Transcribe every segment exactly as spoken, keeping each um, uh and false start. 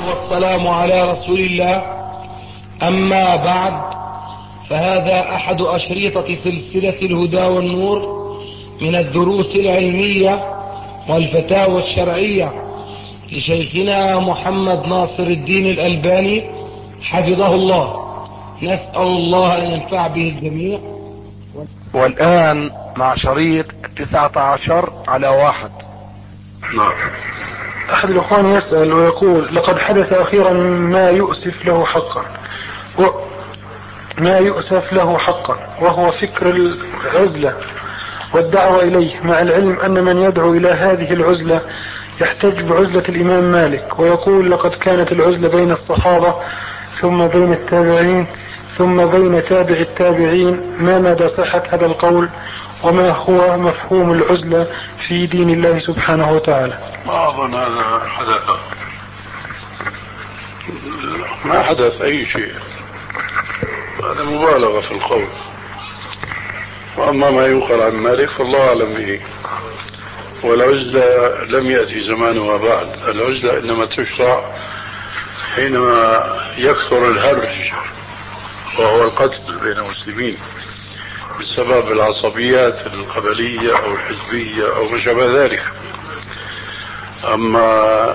والسلام على رسول الله. أما بعد، فهذا أحد أشرطة سلسلة الهدى والنور من الدروس العلمية والفتاوى الشرعية لشيخنا محمد ناصر الدين الألباني حفظه الله. نسأل الله أن ينفع به الجميع. والآن مع شريط تسعة عشر على واحد. نعم. أحد الأخوان يسأل ويقول: لقد حدث أخيرا ما يؤسف له حقا و... ما يؤسف له حقا وهو فكر العزلة والدعوة إليه، مع العلم أن من يدعو إلى هذه العزلة يحتج بعزلة الإمام مالك، ويقول: لقد كانت العزلة بين الصحابة ثم بين التابعين ثم بين تابع التابعين. ما مدى صحة هذا القول، وما هو مفهوم العزلة في دين الله سبحانه وتعالى؟ ما أظن هذا حدث، ما حدث أي شيء، هذا مبالغة في القول. وأما ما يقال عن مالك فالله أعلم به. والعزلة لم يأتي زمانها بعد، العزلة إنما تشرع حينما يكثر الهرج وهو القتل بين المسلمين بسبب العصبيات القبلية أو الحزبية أو ما شابه ذلك. أما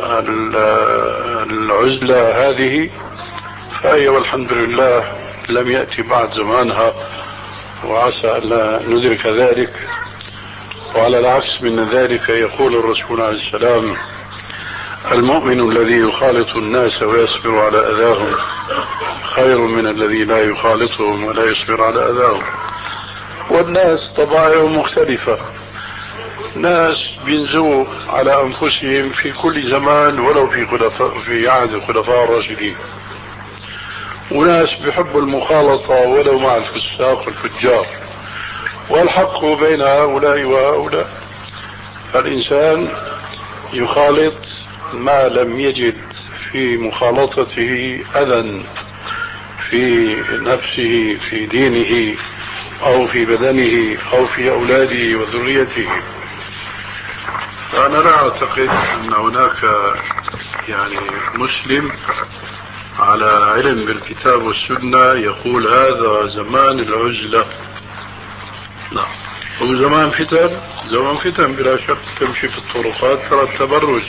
العزلة هذه فهي والحمد لله لم يأتي بعد زمانها، وعسى أن لا ندرك ذلك. وعلى العكس من ذلك يقول الرسول عليه السلام: المؤمن الذي يخالط الناس ويصبر على أذاهم خير من الذي لا يخالطهم ولا يصبر على أذاهم. والناس طبائعهم مختلفة، ناس بينزوا على أنفسهم في كل زمان ولو في خلفاء في عهد الخلفاء الراشدين، وناس بيحبوا المخالطة ولو مع الفساق والفجار، والحق بين هؤلاء وهؤلاء. فالإنسان يخالط ما لم يجد في مخالطته أذى في نفسه في دينه أو في بدنه أو في أولاده وذريته. فأنا لا أعتقد أن هناك يعني مسلم على علم بالكتاب والسنة يقول هذا زمان العزلة. لا، هو زمان فتن، زمان فتن بلا شك، تمشي في الطرقات ترى التبرج،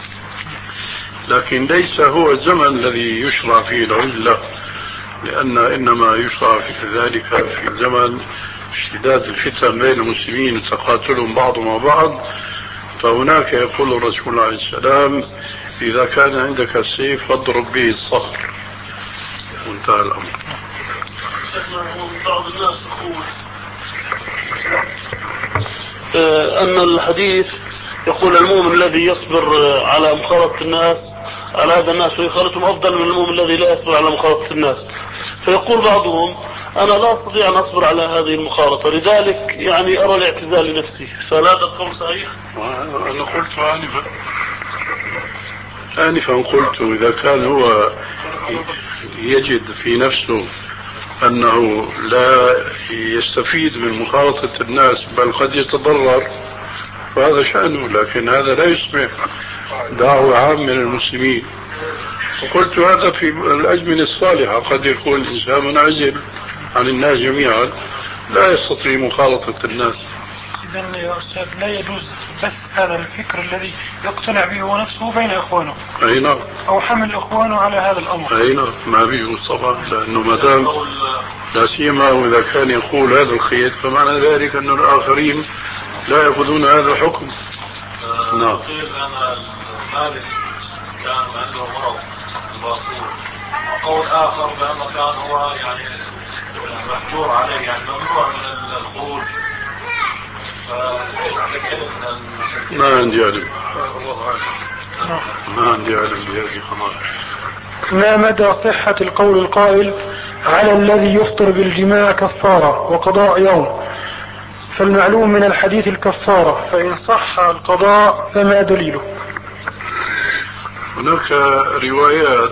لكن ليس هو الزمن الذي يشرع فيه العزلة، لأن إنما يشرع في ذلك في زمن اشتداد الفتن بين المسلمين وتقاتلهم بعض مع بعض. فهناك يقول الرسول عليه السلام: إذا كان عندك السيف فاضرب به الصخر، وانتهى الأمر. بعض الناس يقول أن الحديث يقول المؤمن الذي يصبر على مخالطة الناس على هذا الناس ويخالطهم أفضل من المؤمن الذي لا يصبر على مخالطة الناس. فيقول بعضهم: أنا لا أستطيع أن أصبر على هذه المخالطة، لذلك يعني أرى الاعتزال لنفسي. فلا هذا القول صحيح؟ أنا قلت آنفا آنفا قلت إذا كان هو يجد في نفسه أنه لا يستفيد من مخالطة الناس بل قد يتضرر فهذا شأنه، لكن هذا لا يصبح دعوة عام من المسلمين. وقلت هذا في الأزمنة الصالحة، قد يكون الإنسان منعزل عن الناس جميعا لا يستطيع مخالطة الناس. إذن يا أستاذ لا يجوز بس هذا الفكر الذي يقتنع به هو نفسه بين إخوانه، أي نعم، أو حمل إخوانه على هذا الأمر. أي نعم، ما بيجوز طبعا، لأنه ما دام لا سيما وإذا كان يقول هذا الخير فمعنى ذلك أن الآخرين لا يأخذون هذا الحكم. نعم. مالك كان عنده مرض الباصور، وقول آخر بأنه كان هو يعني محجور عليه، يعني ممنوع من الخروج. ما عندي علم، ما عندي علم بهذه القضايا. ما مدى صحة القول القائل على الذي يفطر بالجماع كفارة وقضاء يوم؟ فالمعلوم من الحديث الكفارة، فإن صح القضاء فما دليله؟ هناك روايات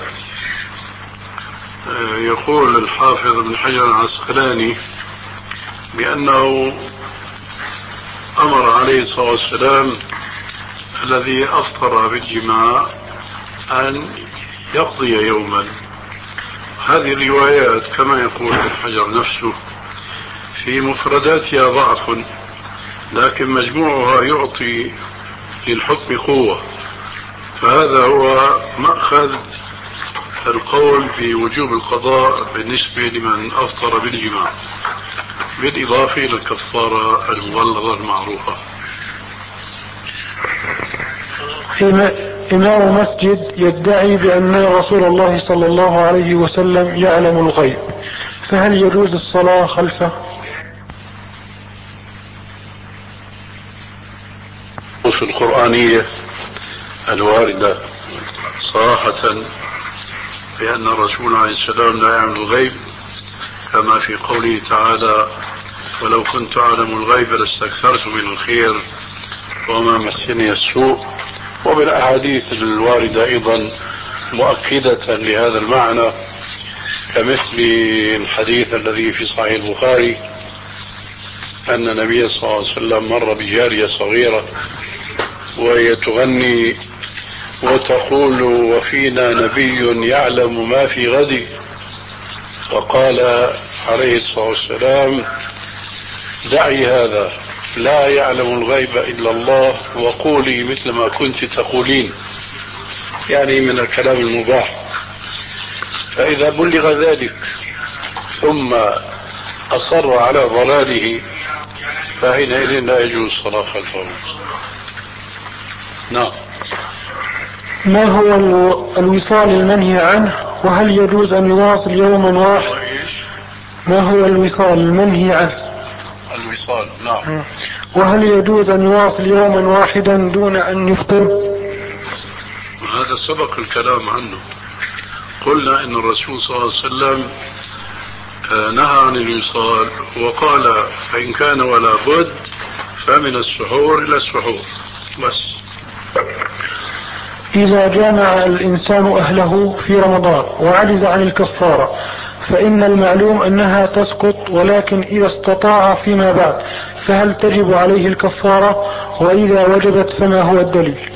يقول الحافظ ابن حجر العسقلاني بأنه أمر عليه الصلاة والسلام الذي أفطر بالجماع أن يقضي يوما. هذه الروايات كما يقول ابن حجر نفسه في مفرداتها ضعف، لكن مجموعها يعطي للحكم قوة، فهذا هو مأخذ القول بوجوب القضاء بالنسبة لمن أفطر بالجماع، بالإضافة إلى الكفارة المغلظة المعروفة. إمام مسجد يدعي بأن رسول الله صلى الله عليه وسلم يعلم الغيب، فهل يجوز الصلاة خلفه؟ في القرآنية الواردة صراحة بأن الرسول عليه السلام لا يعلم الغيب، كما في قوله تعالى: ولو كنت أعلم الغيب لاستكثرت من الخير وما مسني السوء. وبالأحاديث الواردة أيضا مؤكدة لهذا المعنى، كمثل الحديث الذي في صحيح البخاري أن النبي صلى الله عليه وسلم مر بجارية صغيرة وهي تغني وتقول: وفينا نبي يعلم ما في غد. فقال عليه الصلاة والسلام: دعي هذا، لا يعلم الغيب إلا الله، وقولي مثل ما كنت تقولين، يعني من الكلام المباح. فإذا بلغ ذلك ثم أصر على ضلاله فحينئذ لا يجوز الصلاة خلفه. نعم. ما هو الوصال المنهي عنه، وهل يجوز أن يواصل يوما واحد؟ ما هو الوصال المنهي عنه؟ الوصال، نعم. وهل يجوز أن يواصل يوما واحدا دون أن يفطر؟ هذا سبق الكلام عنه. قلنا إن الرسول صلى الله عليه وسلم نهى عن الوصال وقال: فإن كان ولا بد فمن السحور إلى السحور بس. إذا جامع الإنسان أهله في رمضان وعجز عن الكفارة فإن المعلوم أنها تسقط، ولكن إذا استطاع فيما بعد فهل تجب عليه الكفارة؟ وإذا وجبت فما هو الدليل؟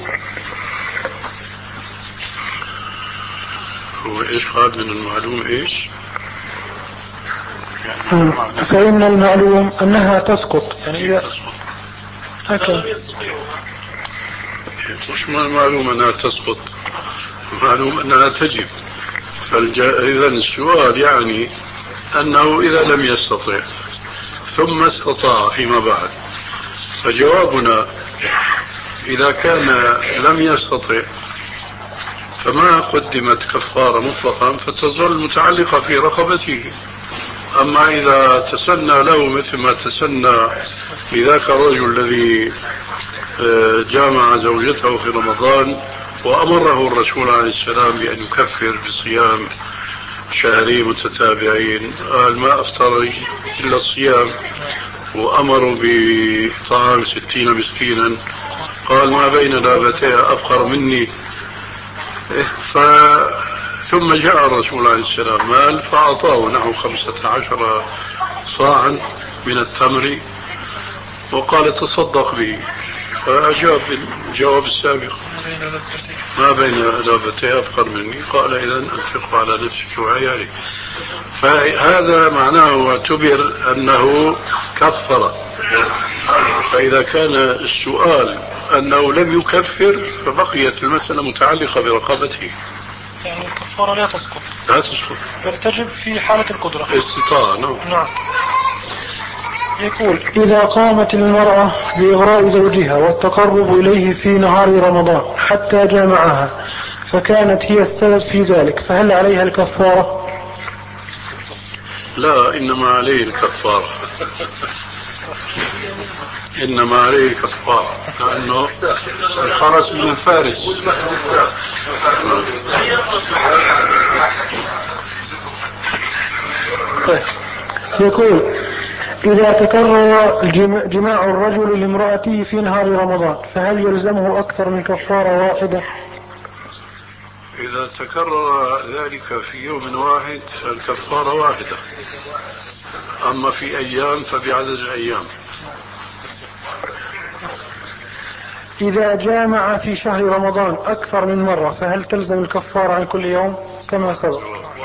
هو إيش قال من المعلوم إيش؟ يعني فإن المعلوم أنها تسقط، يعني إذا هكذا. مش معلوم أنها تسقط، معلوم أنها تجب. فإذا السؤال يعني أنه إذا لم يستطع ثم استطاع فيما بعد، فجوابنا إذا كان لم يستطع فما قدمت كفارة مطلقا فتظل متعلقة في رقبته. أما إذا تسنى له مثل ما تسنى لذاك الرجل الذي جامع زوجته في رمضان وأمره الرسول عليه السلام بأن يكفر بصيام شهرين متتابعين، قال: ما أفطر إلا الصيام، وأمروا بطعام ستين مسكينا، قال: ما بين لابتيها أفقر مني. ف... ثم جاء الرسول عليه السلام مال فأعطاه نحو خمسة عشر صاعا من التمر وقال: تصدق به. فأجاب الجواب السابق: ما بين لابتيها أفقر مني، قال: إذن أنفق على نفسك وعيالك. فهذا معناه اعتبر أنه كفر. فإذا كان السؤال أنه لم يكفر فبقيت المسألة متعلقة برقبته. يعني الكفارة لا تسقط. لا تسقط، بل تجب في حالة القدرة. استطاعة. نعم. نعم. يقول: إذا قامت المرأة بإغراء زوجها والتقرب إليه في نهار رمضان حتى جامعها فكانت هي السبب في ذلك، فهل عليها الكفارة؟ لا، إنما عليه الكفارة. إنما عليه كفارة، لأنه الفرس من الفارس. يقول: إذا تكرر جماع الرجل لامرأته في نهار رمضان فهل يلزمه أكثر من كفارة واحدة؟ إذا تكرر ذلك في يوم واحد فالكفارة واحدة، أما في أيام فبعدد الأيام. إذا جامع في شهر رمضان أكثر من مرة فهل تلزم الكفارة عن كل يوم كما سبق؟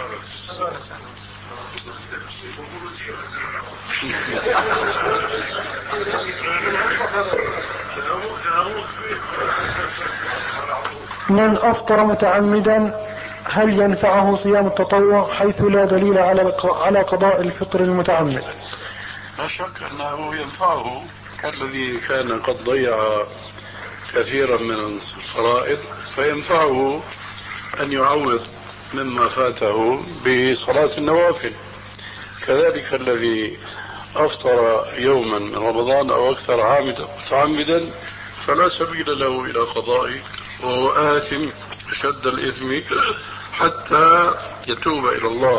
من أفطر متعمدا هل ينفعه صيام التطوع حيث لا دليل على قضاء الفطر المتعمد؟ لا شك أنه ينفعه كالذي كان قد ضيع كثيرا من الفرائض، فينفعه أن يعوض مما فاته بصلاة النوافل. كذلك الذي أفطر يوما من رمضان أو أكثر عامدا متعمدا فلا سبيل له إلى قضائه، وهو آثم شد الإثم حتى يتوب إلى الله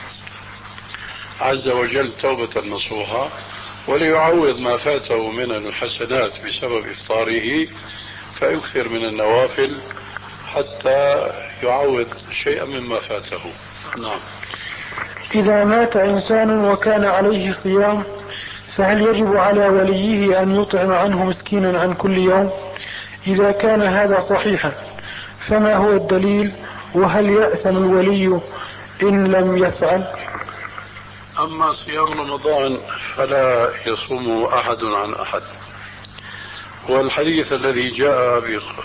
عز وجل توبة نصوحة وليعوض ما فاته من الحسنات بسبب إفطاره، فيكثر من النوافل حتى يعوض شيئا مما فاته. نعم. إذا مات إنسان وكان عليه صيام فهل يجب على وليه أن يطعم عنه مسكينا عن كل يوم؟ إذا كان هذا صحيحا فما هو الدليل، وهل يأثم الولي إن لم يفعل؟ أما صيام رمضان فلا يصوم أحد عن أحد، والحديث الذي جاء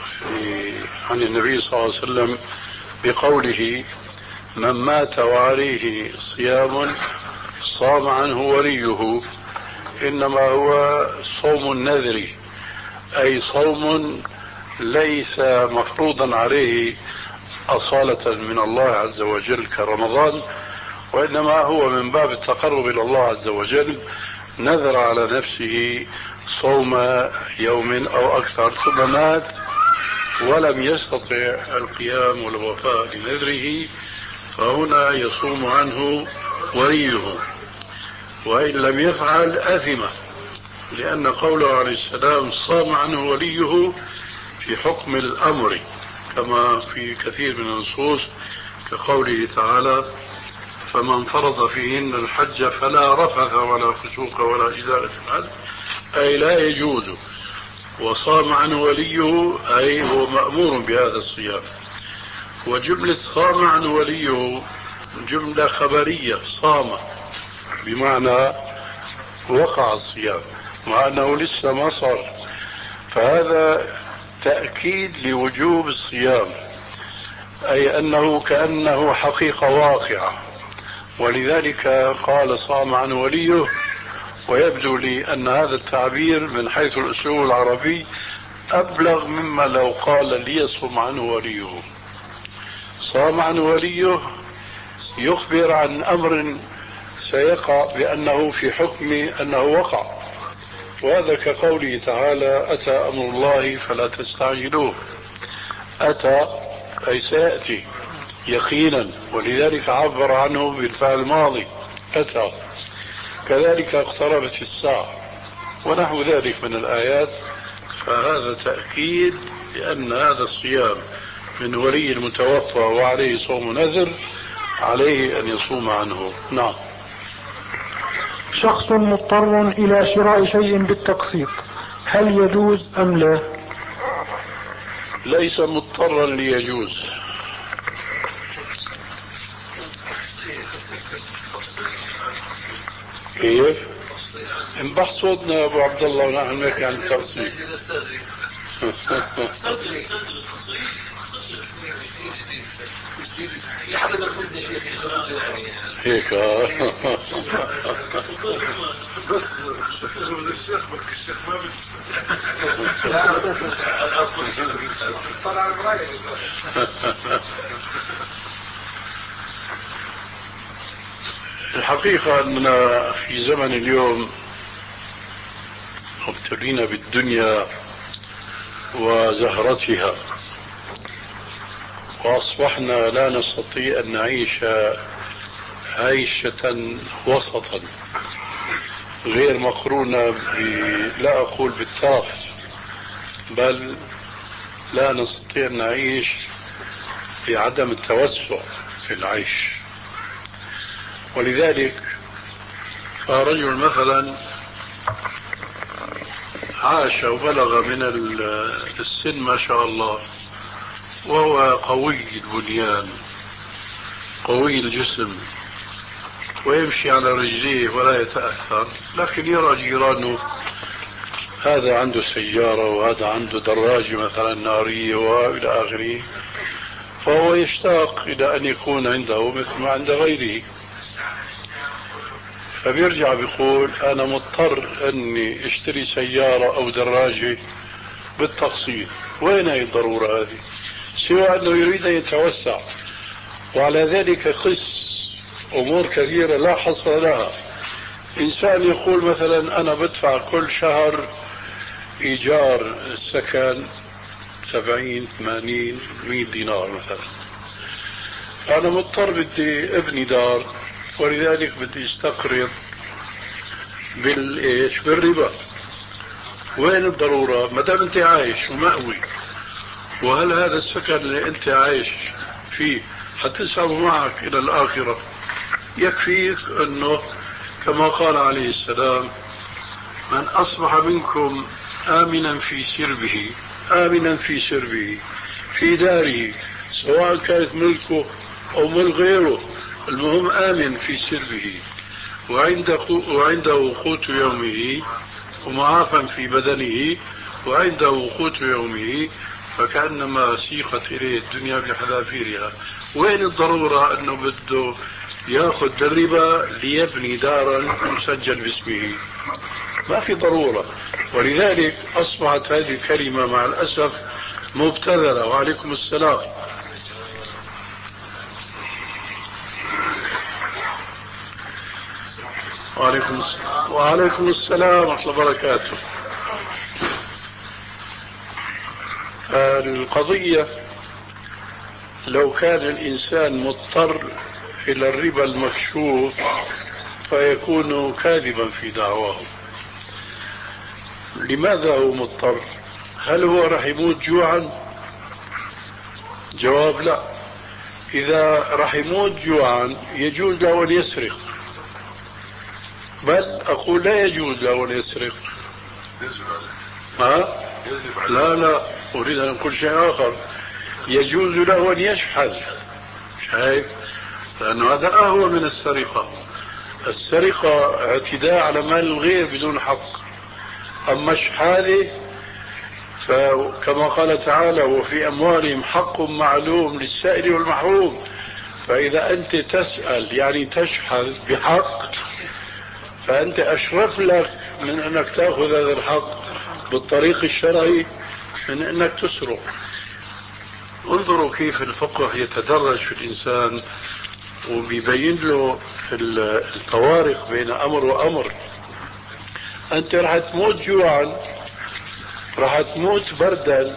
عن النبي صلى الله عليه وسلم بقوله من مات وعليه صيام صام عنه وليه إنما هو صوم النذر، أي صوم ليس مفروضا عليه أصالة من الله عز وجل كرمضان، وإنما هو من باب التقرب إلى الله عز وجل، نذر على نفسه صوم يوم أو أكثر ثم مات ولم يستطع القيام والوفاء لنذره، فهنا يصوم عنه وليه، وإن لم يفعل أثم، لأن قوله عليه السلام صام عنه وليه في حكم الأمر كما في كثير من النصوص كقوله تعالى فمن فرض فيهن الحج فلا رفث ولا فسوق ولا جدال في الحج، أي لا يجوز، وصام عنه وليه أي هو مأمور بهذا الصيام. وجملة صام عنه وليه جملة خبرية، صام بمعنى وقع الصيام مع أنه لسه ما صار، فهذا تأكيد لوجوب الصيام، أي أنه كأنه حقيقة واقعة، ولذلك قال صام عنه وليه. ويبدو لي أن هذا التعبير من حيث الأسلوب العربي أبلغ مما لو قال ليصم عنه وليه. صام عنه وليه يخبر عن أمر سيقع بأنه في حكم أنه وقع، وهذا كقوله تعالى أتى أمر الله فلا تستعجلوه. أتى أي سيأتي يقينا، ولذلك عبر عنه بالفعل الماضي أتى. كذلك اقتربت الساعة ونحو ذلك من الآيات، فهذا تأكيد لأن هذا الصيام من ولي المتوفى وعليه صوم نذر عليه أن يصوم عنه. نعم. شخص مضطر إلى شراء شيء بالتقسيط هل يجوز أم لا؟ ليس مضطرا ليجوز. كيف؟ انبح صوتنا يا ابو عبد الله ونحن نحكي عن التقسيط. هيك بس الشيخ بك الشيخ ما طلع المراية. الحقيقة أننا في زمن اليوم مبتلين بالدنيا وزهرتها، وأصبحنا لا نستطيع أن نعيش عيشة وسطا غير مقرونة ب... لا أقول بالتاف، بل لا نستطيع أن نعيش بعدم التوسع في العيش. ولذلك فرجل مثلا عاش وبلغ من السن ما شاء الله، وهو قوي البنيان قوي الجسم ويمشي على رجليه ولا يتأثر، لكن يرى جيرانه هذا عنده سيارة وهذا عنده دراجة مثلا نارية وإلى آخره، فهو يشتاق إلى أن يكون عنده مثل ما عند غيره، فبيرجع بيقول أنا مضطر أني اشتري سيارة أو دراجة بالتقسيط. وين هي الضرورة هذه؟ سوى أنه يريد أن يتوسع، وعلى ذلك قس أمور كثيرة لا حصر لها. إنسان يقول مثلا أنا بدفع كل شهر إيجار السكن سبعين ثمانين مئة دينار مثلا، أنا مضطر بدي ابني دار، ولذلك بدي استقرض بالإيش بالربا. وين الضرورة ما دام أنت عايش ومأوي؟ وهل هذا السكن اللي أنت عايش فيه حتسحب معك إلى الآخرة؟ يكفيك أنه كما قال عليه السلام من أصبح منكم آمنا في سربه، آمنا في سربه في داره سواء كانت ملكه أو ملك غيره، المهم آمن في سربه وعنده وعنده قوت يومه ومعافى في بدنه وعنده قوت يومه، فكأنما سيقت إليه الدنيا بحذافيرها. وين الضرورة أنه بده يأخذ بالربا ليبني دارا مسجل باسمه؟ ما في ضرورة. ولذلك أصبحت هذه الكلمة مع الأسف مبتذلة. وعليكم السلام. وعليكم السلام. وعليكم السلام ورحمة الله وبركاته. القضية لو كان الإنسان مضطر إلى الربا المكشوف فيكون كاذبا في دعواه. لماذا هو مضطر؟ هل هو راح يموت جوعا؟ جواب لا. إذا راح يموت جوعا يجوز له أن يسرق، بل أقول لا يجوز له أن يسرق. ها؟ لا لا أريد أن أقول شيء آخر، يجوز له أن يشحذ. شايف؟ لأنه هذا أهون من السرقة. السرقة اعتداء على مال الغير بدون حق، أما الشحاذة فكما قال تعالى وفي أموالهم حق معلوم للسائل والمحروم. فإذا أنت تسأل يعني تشحذ بحق فأنت أشرف لك من أنك تأخذ هذا الحق بالطريق الشرعي من أنك تسرق. انظروا كيف الفقه يتدرج في الإنسان وبيبين له الفوارق بين أمر وأمر. أنت رح تموت جوعا، رح تموت بردا،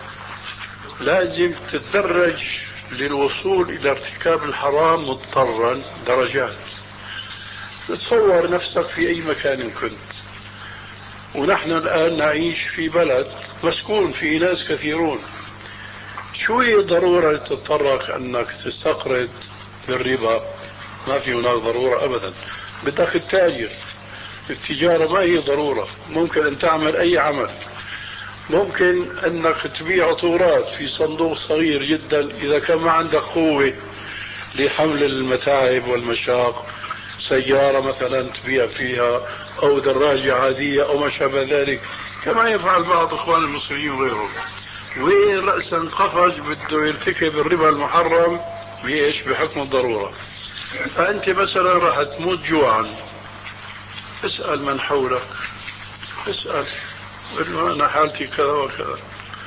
لازم تتدرج للوصول إلى ارتكاب الحرام مضطرا درجات. تصور نفسك في أي مكان كنت، ونحن الآن نعيش في بلد مسكون فيه ناس كثيرون، شو هي ضرورة تضطرك أنك تستقرض بالربا؟ ما في هناك ضرورة أبدا. بدك التاجر، التجارة ما هي ضرورة، ممكن أن تعمل أي عمل، ممكن أنك تبيع عطورات في صندوق صغير جدا إذا كان ما عندك قوة لحمل المتاعب والمشاق، سيارة مثلا تبيع فيها أو دراجة عادية أو ما شابه ذلك، كما يفعل بعض إخوان المصريين وغيرهم. وين رأسا قفز بده يرتكب الربا المحرم بإيش؟ بحكم الضرورة. فأنت مثلا راح تموت جوعا، اسأل من حولك، اسأل قل أنا حالتي كذا وكذا،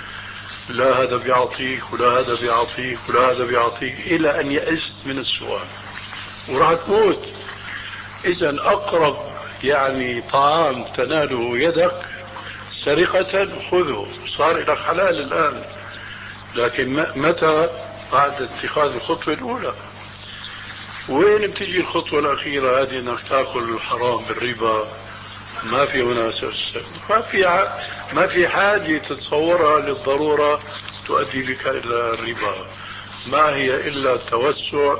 لا هذا بيعطيك ولا هذا بيعطيك ولا هذا بيعطيك إلى أن يئست من السؤال وراح تموت. إذا أقرب يعني طعام تناله يدك سرقة خذه، صار لك حلال الآن. لكن متى؟ بعد اتخاذ الخطوة الأولى. وين بتجي الخطوة الأخيرة هذه أنك تأكل الحرام بالربا؟ ما في هنا أساس، ما في ما في حاجة تتصورها للضرورة تؤدي بك إلى الربا. ما هي إلا توسع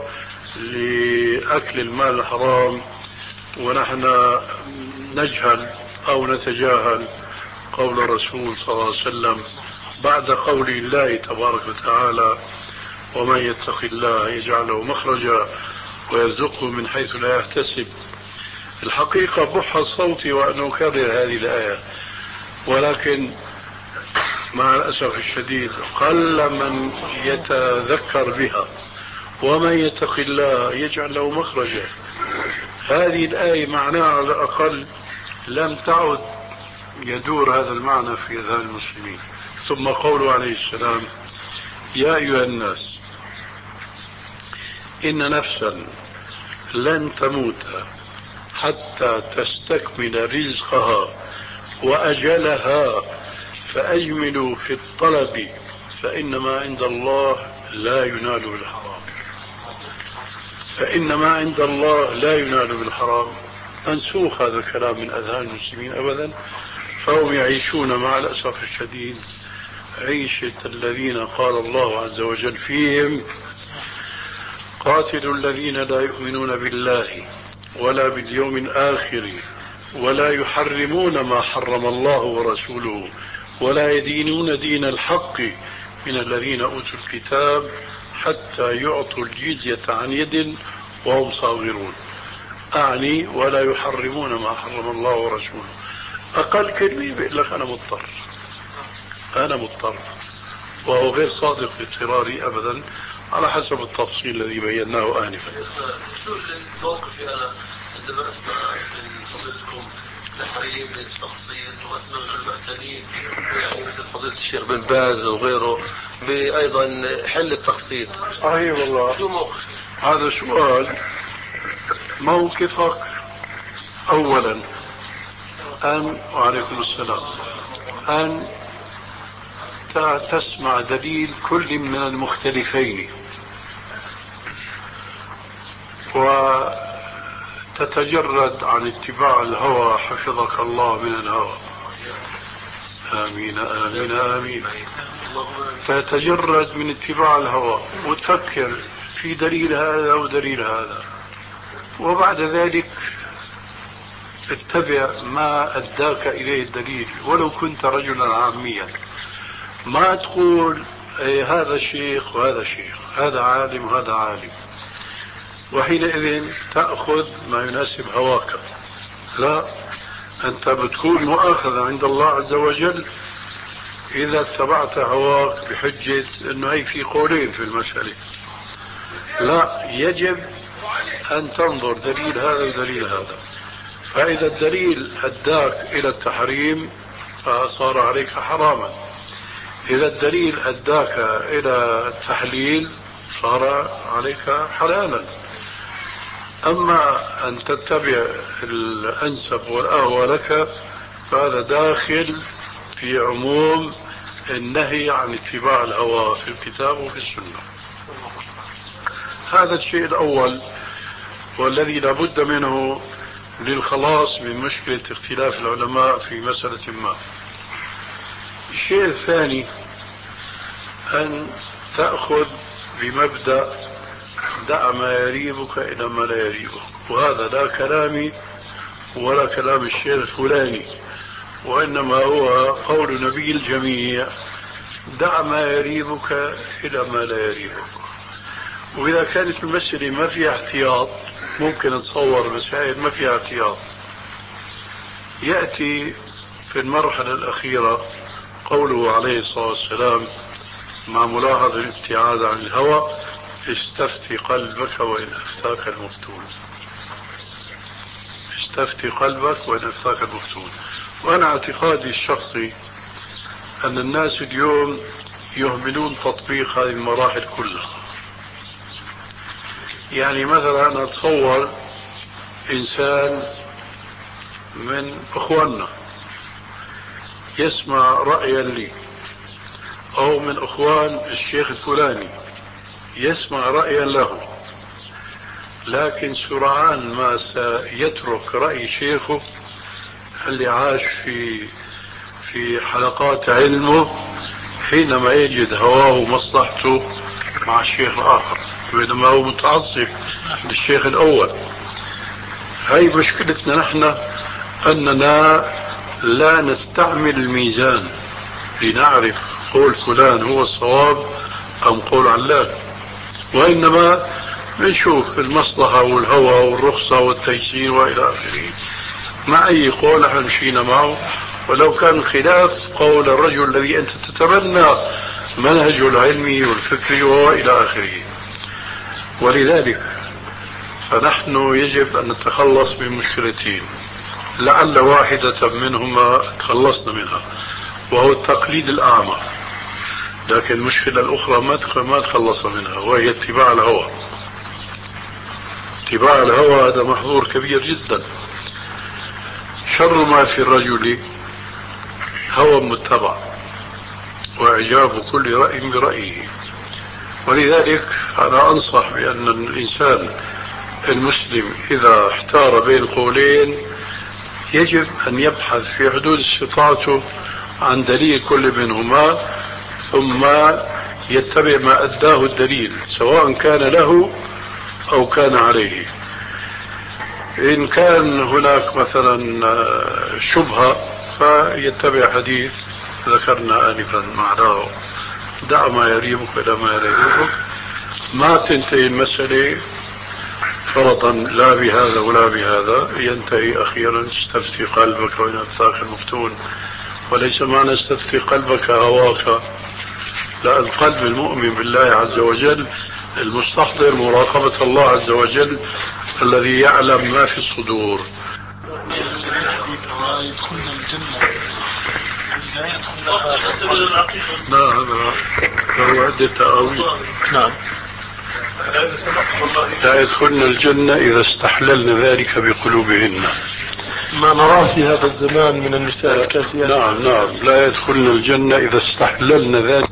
لأكل المال الحرام ونحن نجهل أو نتجاهل قول الرسول صلى الله عليه وسلم بعد قول الله تبارك وتعالى ومن يتق الله يجعل له مخرجا ويرزقه من حيث لا يحتسب. الحقيقة بح صوتي وأن أكرر هذه الآية، ولكن مع الأسف الشديد قل من يتذكر بها. ومن يتق الله يجعل له مخرجا، هذه الآية معناها على الأقل لم تعد يدور هذا المعنى في أذهان المسلمين. ثم قوله عليه السلام يا أيها الناس إن نفسا لن تموت حتى تستكمل رزقها وأجلها فأجملوا في الطلب فإنما عند الله لا ينال بالحرام. فإنما عند الله لا ينال بالحرام. منسوخ هذا الكلام من أذهان المسلمين أبدا، فهم يعيشون مع الأسف الشديد عيشة الذين قال الله عز وجل فيهم قاتلوا الذين لا يؤمنون بالله ولا باليوم الآخر ولا يحرمون ما حرم الله ورسوله ولا يدينون دين الحق من الذين أوتوا الكتاب حتى يعطوا الجزية عن يد وهم صاغرون. أعني ولا يحرمون ما حرم الله ورسوله. أقل كلمة بيقول لك أنا مضطر، أنا مضطر، وهو غير صادق في اضطراري أبدا على حسب التفصيل الذي بيناه آنفا. شو موقفي أنا عندما أسمع من فضلكم تحريم التخصيص وأسمع من المعتنين يعني مثل فضيلة الشيخ بن باز وغيره بأيضا حل التخصيص؟ أي والله شو موقفي؟ هذا سؤال. موقفك أولا أن وعليكم السلام أن تسمع دليل كل من المختلفين وتتجرد عن اتباع الهوى حفظك الله من الهوى. آمين آمين آمين. تتجرد من اتباع الهوى وتفكر في دليل هذا ودليل هذا، وبعد ذلك اتبع ما أداك إليه الدليل ولو كنت رجلا عاميا. ما تقول ايه هذا شيخ وهذا شيخ، هذا عالم وهذا عالم، وحينئذ تأخذ ما يناسب هواك. لا، أنت بتكون مؤاخذ عند الله عز وجل إذا اتبعت هواك بحجة أنه هي في قولين في المسألة. لا، يجب أن تنظر دليل هذا ودليل هذا، فإذا الدليل أداك إلى التحريم فصار عليك حراما، إذا الدليل أداك إلى التحليل صار عليك حلالا. أما أن تتبع الأنسب والأهوى لك فهذا داخل في عموم النهي عن اتباع الهوى في الكتاب وفي السنة. هذا الشيء الأول والذي لا بد منه للخلاص من مشكلة اختلاف العلماء في مسألة ما. الشيء الثاني أن تأخذ بمبدأ دع ما يريبك إلى ما لا يريبك، وهذا لا كلامي ولا كلام الشيخ الفلاني، وإنما هو قول نبي الجميع دع ما يريبك إلى ما لا يريبك. وإذا كانت المسألة ما فيها احتياط ممكن نتصور، بس هاي ما فيها احتياط. يأتي في المرحلة الأخيرة قوله عليه الصلاة والسلام مع ملاحظة الابتعاد عن الهوى استفتي قلبك وإن أفتاك المفتون. استفتي قلبك وإن أفتاك المفتون. وأنا اعتقادي الشخصي أن الناس اليوم يهملون تطبيق هذه المراحل كلها. يعني مثلا أنا أتصور إنسان من أخواننا يسمع رأيا لي، أو من أخوان الشيخ الفلاني يسمع رأيا له، لكن سرعان ما سيترك رأي شيخه اللي عاش في في حلقات علمه حينما يجد هواه ومصلحته مع الشيخ الآخر، بينما هو متعصب للشيخ الأول. هاي مشكلتنا نحن، أننا لا نستعمل الميزان لنعرف قول فلان هو الصواب أم قول علان، وإنما بنشوف المصلحة والهوى والرخصة والتيسير وإلى آخره. مع أي قول نحن مشينا معه، ولو كان خلاف قول الرجل الذي أنت تتبنى منهجه العلمي والفكري وإلى آخره. ولذلك فنحن يجب أن نتخلص من مشكلتين، لعل واحدة منهما تخلصنا منها، وهو التقليد الأعمى. لكن المشكلة الأخرى ما تخلص منها، وهي اتباع الهوى. اتباع الهوى هذا محظور كبير جدا. شر ما في الرجل هوى متبع، وإعجاب كل رأي برأيه. ولذلك أنا أنصح بأن الإنسان المسلم إذا احتار بين قولين يجب أن يبحث في حدود استطاعته عن دليل كل منهما، ثم يتبع ما أداه الدليل سواء كان له أو كان عليه. إن كان هناك مثلا شبهة فيتبع حديث ذكرنا آنفا معناه دع ما يريبك إلى ما يريبك. ما تنتهي المسألة فرضا لا بهذا ولا بهذا، ينتهي أخيرا استفتي قلبك وإن أفتاك المفتون. وليس معنى استفتي قلبك هواك، لا، القلب المؤمن بالله عز وجل المستحضر مراقبة الله عز وجل الذي يعلم ما في الصدور. لا، هذا هو عدة تأويل. نعم. لا يدخلن الجنة إذا استحللن ذلك بقلوبهن. ما نراه في هذا الزمان من النساء الكاسيات. نعم نعم، لا يدخلن الجنة إذا استحللن ذلك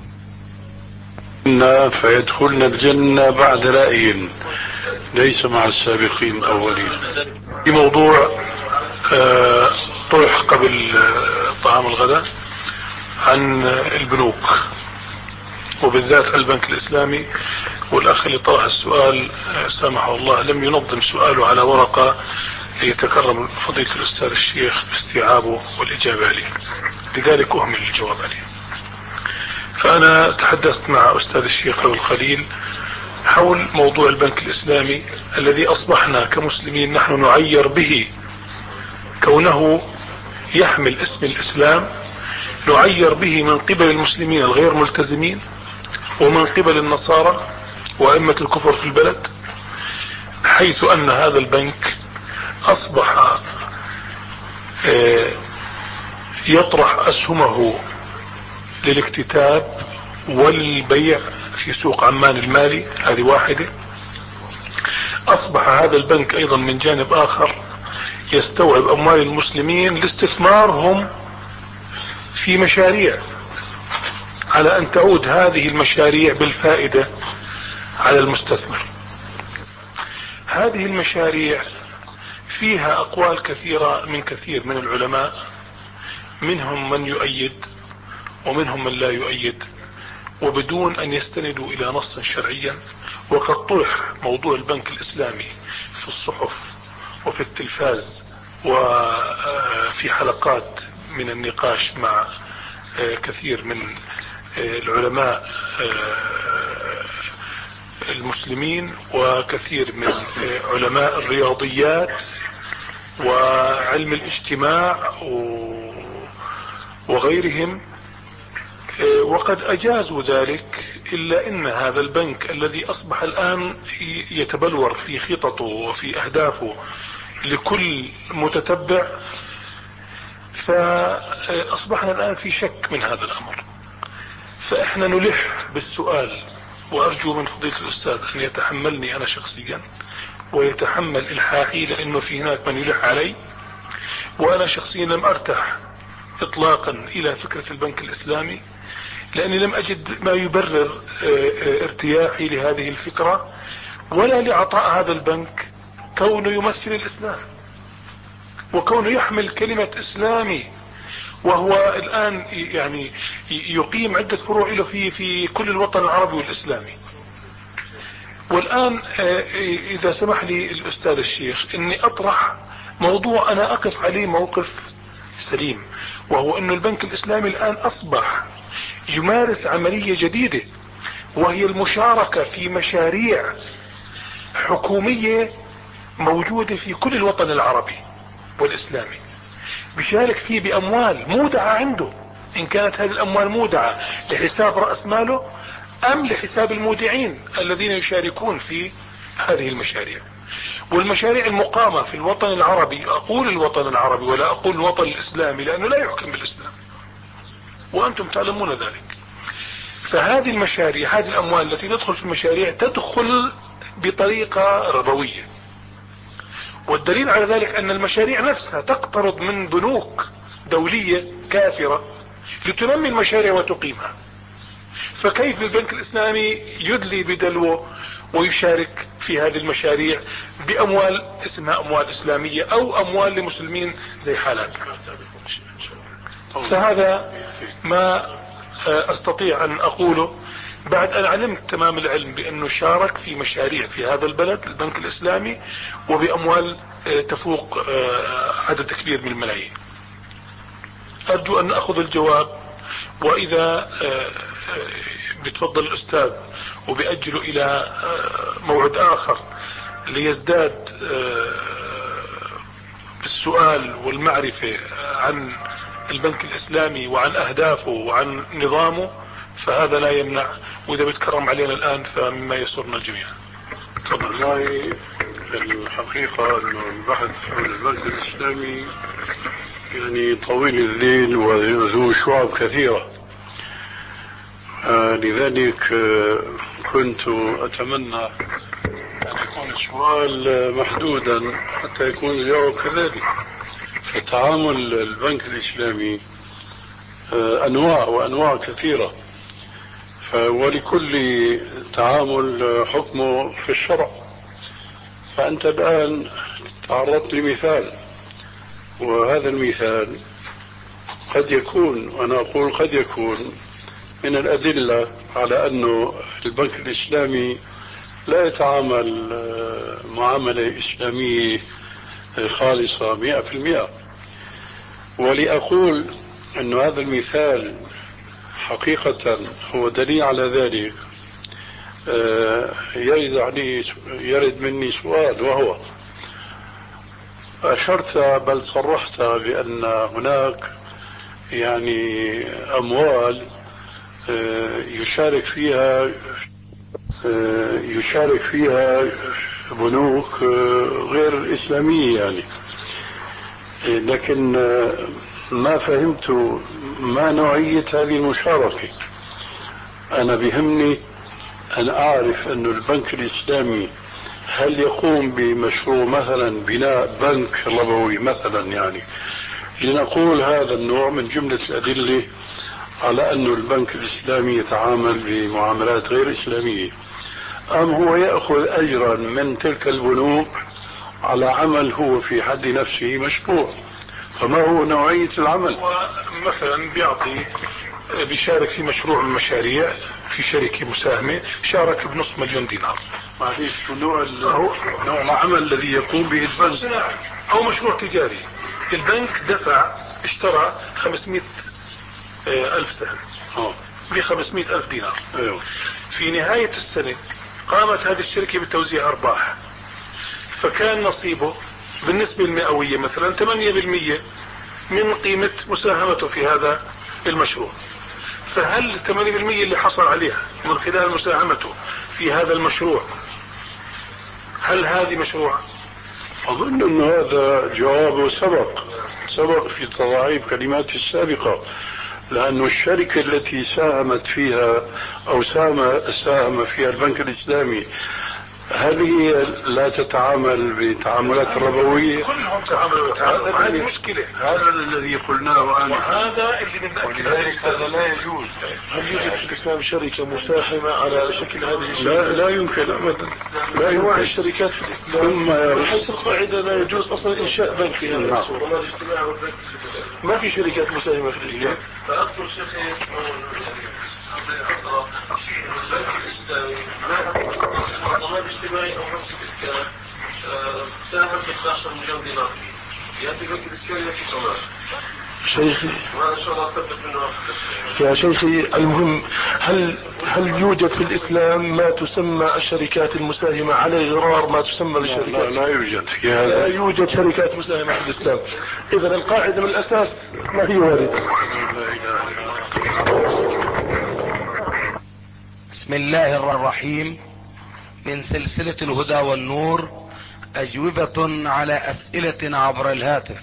فيدخلن الجنة بعد رأي ليس مع السابقين الأولين. في موضوع آه طرح قبل آه طعام الغداء عن البنوك وبالذات البنك الإسلامي، والأخ اللي طرح السؤال آه سامحه الله لم ينظم سؤاله على ورقة ليتكرم فضيلة الأستاذ الشيخ باستيعابه والإجابة عليه، لذلك أهمل الجواب عليه. فأنا تحدثت مع أستاذ الشيخ أبو الخليل حول موضوع البنك الإسلامي الذي أصبحنا كمسلمين نحن نعير به كونه يحمل اسم الإسلام، نعير به من قبل المسلمين الغير ملتزمين ومن قبل النصارى وأئمة الكفر في البلد، حيث أن هذا البنك أصبح يطرح أسهمه للاكتتاب والبيع في سوق عمان المالي. هذه واحدة. أصبح هذا البنك أيضا من جانب آخر يستوعب أموال المسلمين لاستثمارهم في مشاريع، على أن تعود هذه المشاريع بالفائدة على المستثمر. هذه المشاريع فيها أقوال كثيرة من كثير من العلماء، منهم من يؤيد ومنهم من لا يؤيد، وبدون أن يستندوا إلى نص شرعيا. وقد طرح موضوع البنك الإسلامي في الصحف وفي التلفاز وفي حلقات من النقاش مع كثير من العلماء المسلمين وكثير من علماء الرياضيات وعلم الاجتماع وغيرهم، وقد أجازوا ذلك. إلا أن هذا البنك الذي أصبح الآن يتبلور في خططه وفي أهدافه لكل متتبع، فأصبحنا الآن في شك من هذا الأمر. فإحنا نلح بالسؤال، وأرجو من فضيلة الأستاذ أن يتحملني أنا شخصيا ويتحمل إلحاحي، لأنه في هناك من يلح علي، وأنا شخصيا لم أرتاح إطلاقا إلى فكرة البنك الإسلامي، لأني لم أجد ما يبرر ارتياحي لهذه الفكرة ولا لعطاء هذا البنك كونه يمثل الإسلام وكونه يحمل كلمة إسلامي، وهو الآن يعني يقيم عدة فروع له في في كل الوطن العربي والإسلامي. والآن إذا سمح لي الأستاذ الشيخ إني أطرح موضوع أنا أقف عليه موقف السليم، وهو أن البنك الإسلامي الآن أصبح يمارس عملية جديدة، وهي المشاركة في مشاريع حكومية موجودة في كل الوطن العربي والإسلامي، بيشارك فيه بأموال مودعة عنده، إن كانت هذه الأموال مودعة لحساب رأس ماله أم لحساب المودعين الذين يشاركون في هذه المشاريع. والمشاريع المقامة في الوطن العربي، أقول الوطن العربي ولا أقول الوطن الإسلامي لأنه لا يحكم بالإسلام وأنتم تعلمون ذلك، فهذه المشاريع، هذه الأموال التي تدخل في المشاريع تدخل بطريقة ربوية، والدليل على ذلك أن المشاريع نفسها تقترض من بنوك دولية كافرة لتنمي المشاريع وتقيمها. فكيف البنك الإسلامي يدلي بدلوه ويشارك في هذه المشاريع بأموال اسمها أموال إسلامية أو أموال لمسلمين زي حالاتنا؟ فهذا ما أستطيع أن أقوله بعد أن علمت تمام العلم بأنه شارك في مشاريع في هذا البلد البنك الإسلامي وبأموال تفوق عدد كبير من الملايين. أرجو أن أخذ الجواب، وإذا بتفضل الأستاذ وبأجله إلى موعد آخر ليزداد بالسؤال والمعرفة عن البنك الإسلامي وعن أهدافه وعن نظامه، فهذا لا يمنع، وإذا بتكرم علينا الآن فمما يسرنا الجميع. والله الحقيقة أنه البحث عن البنك الإسلامي يعني طويل الليل وذو شعب كثيرة، آه لذلك آه كنت أتمنى أن يكون السؤال محدودا حتى يكون الجواب كذلك. فتعامل البنك الإسلامي آه أنواع وأنواع كثيرة، ولكل تعامل حكمه في الشرع. فأنت الآن تعرضت لمثال، وهذا المثال قد يكون، وأنا أقول قد يكون من الأدلة على أنه البنك الإسلامي لا يتعامل معاملة إسلامية خالصة مئة في المئة. ولأقول أن هذا المثال حقيقة هو دليل على ذلك، يرد عليه يرد مني سؤال، وهو أشرت بل صرحت بأن هناك يعني أموال يشارك فيها يشارك فيها بنوك غير إسلامية يعني، لكن ما فهمت ما نوعية هذه المشاركة. أنا بهمني أن أعرف أن البنك الإسلامي هل يقوم بمشروع مثلا بناء بنك ربوي مثلا، يعني لنقول هذا النوع من جملة الأدلة على أن البنك الإسلامي يتعامل بمعاملات غير إسلامية، أم هو يأخذ أجرا من تلك البنوك على عمل هو في حد نفسه مشروع؟ فما هو نوعية العمل؟ مثلا بيعطي بيشارك في مشروع من المشاريع في شركة مساهمة، شارك بنصف مليون دينار. معليش، نوع نوع العمل الذي يقوم به البنك أو مشروع تجاري. البنك دفع اشترى خمسمائة ألف سهم ب خمسمائة ألف دينار. أيوه. في نهاية السنة قامت هذه الشركة بتوزيع أرباح، فكان نصيبه بالنسبة المئوية مثلا ثمانية بالمئة من قيمة مساهمته في هذا المشروع. فهل ثمانية بالمئة اللي حصل عليها من خلال مساهمته في هذا المشروع هل هذه مشروع؟ أظن أن هذا جوابه سبق سبق في تضاعيف كلمات السابقة، لأن الشركة التي ساهمت فيها أو ساهم ساهم فيها البنك الإسلامي هل هي لا تتعامل بتعاملات ربوية؟ كلهم تعاملوا بتعامل. هذه مشكلة، هذا الذي قلناه أنا، وهذا اللي ولذلك هذا لا يجوز. هل يوجد في الإسلام شركة مساهمة على شكل هذه الشركة؟ لا لا يمكن أبدا، لا يمكن. الشركات في الإسلام ثم حيث القاعدة لا يجوز أصلا إنشاء بنك في هذا الصورة. ما في شركات مساهمة في الإسلام. فأكثر شيء البنك الإسلامي ضمان اجتماعي أو حزب الإسلام ساهم ب اثني عشر مليون دينار، يأتي البنك الإسلامي يأتي كمان شيخي يا شيخي المهم، هل هل يوجد في الاسلام ما تسمى الشركات المساهمة على غرار ما تسمى بالشركات؟ لا, لا يوجد في هذا. لا يوجد شركات مساهمة في الاسلام. اذا القاعدة من الاساس ما هي واردة. بسم الله الرحمن الرحيم. من سلسلة الهدى والنور، اجوبة على اسئلة عبر الهاتف.